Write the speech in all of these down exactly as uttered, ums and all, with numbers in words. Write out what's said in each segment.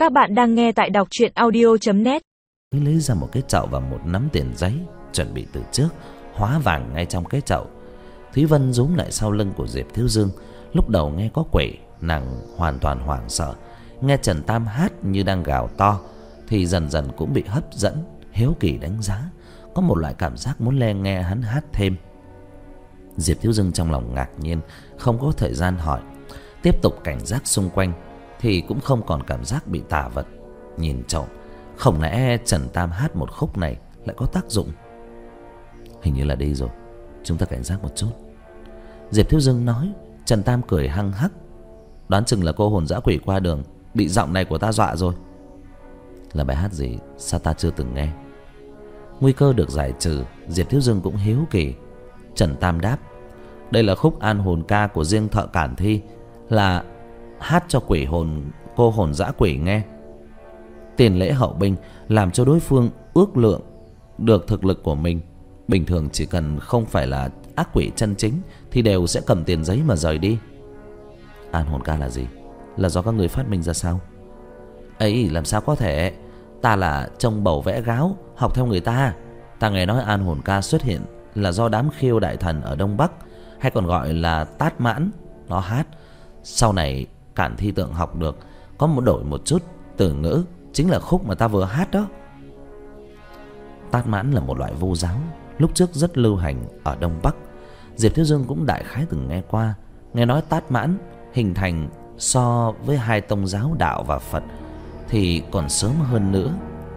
Các bạn đang nghe tại đọc truyện audio chấm net. Lấy ra một cái chậu và một nắm tiền giấy, chuẩn bị từ trước, hóa vàng ngay trong cái chậu. Thúy Vân rúm lại sau lưng của Diệp Thiếu Dương. Lúc đầu nghe có quỷ, nàng hoàn toàn hoảng sợ. Nghe Trần Tam hát như đang gào to, thì dần dần cũng bị hấp dẫn, hiếu kỳ đánh giá. Có một loại cảm giác muốn le nghe hắn hát thêm. Diệp Thiếu Dương trong lòng ngạc nhiên, không có thời gian hỏi. Tiếp tục cảnh giác xung quanh, thì cũng không còn cảm giác bị tà vật nhìn trộm. Không lẽ Trần Tam hát một khúc này lại có tác dụng? Hình như là đi rồi, chúng ta cảnh giác một chút, Diệp Thiếu Dương nói. Trần Tam cười hăng hắc. Đoán chừng là cô hồn dã quỷ qua đường bị giọng này của ta dọa rồi. Là bài hát gì sao ta chưa từng nghe? Nguy cơ được giải trừ, Diệp Thiếu Dương cũng hiếu kỳ. Trần Tam đáp: đây là khúc an hồn ca của riêng thợ Cản Thi, là hát cho quỷ hồn cô hồn dã quỷ nghe. Tiền lễ hậu binh làm cho đối phương ước lượng được thực lực của mình. Bình thường chỉ cần không phải là ác quỷ chân chính thì đều sẽ cầm tiền giấy mà rời đi. An hồn ca là gì? Là do các người phát minh ra sao? Ấy, làm sao có thể? Ta là trông bầu vẽ gáo, học theo người ta. Ta nghe nói an hồn ca xuất hiện là do đám khiêu đại thần ở Đông Bắc, hay còn gọi là Tát Mãn, nó hát. Sau này Cản Thi Tượng học được, có một đổi một chút từ ngữ, chính là khúc mà ta vừa hát đó. Tát Mãn là một loại vu giáo, lúc trước rất lưu hành ở Đông Bắc. Diệp Thiếu Dương cũng đại khái từng nghe qua. Nghe nói Tát Mãn hình thành so với hai tông giáo đạo và Phật thì còn sớm hơn nữa.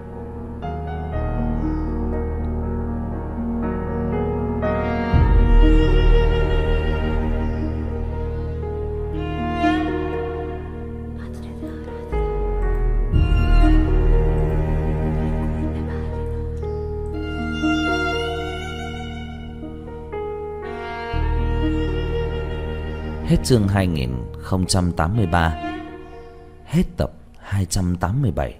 Hết chương hai nghìn không trăm tám mươi ba. Hết tập hai trăm tám mươi bảy.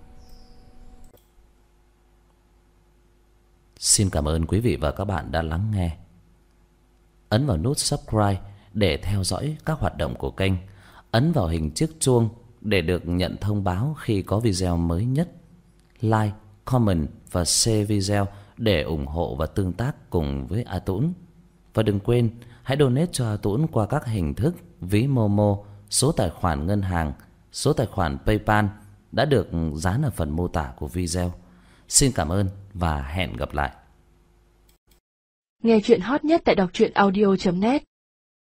Xin cảm ơn quý vị và các bạn đã lắng nghe. Ấn vào nút subscribe để theo dõi các hoạt động của kênh. Ấn vào hình chiếc chuông để được nhận thông báo khi có video mới nhất. Like, comment và share video để ủng hộ và tương tác cùng với A Tũng. Và đừng quên hãy donate cho A Tũng qua các hình thức ví Momo, số tài khoản ngân hàng, số tài khoản PayPal đã được dán ở phần mô tả của video. Xin cảm ơn và hẹn gặp lại. Nghe chuyện hot nhất tại đọc truyện audio chấm net.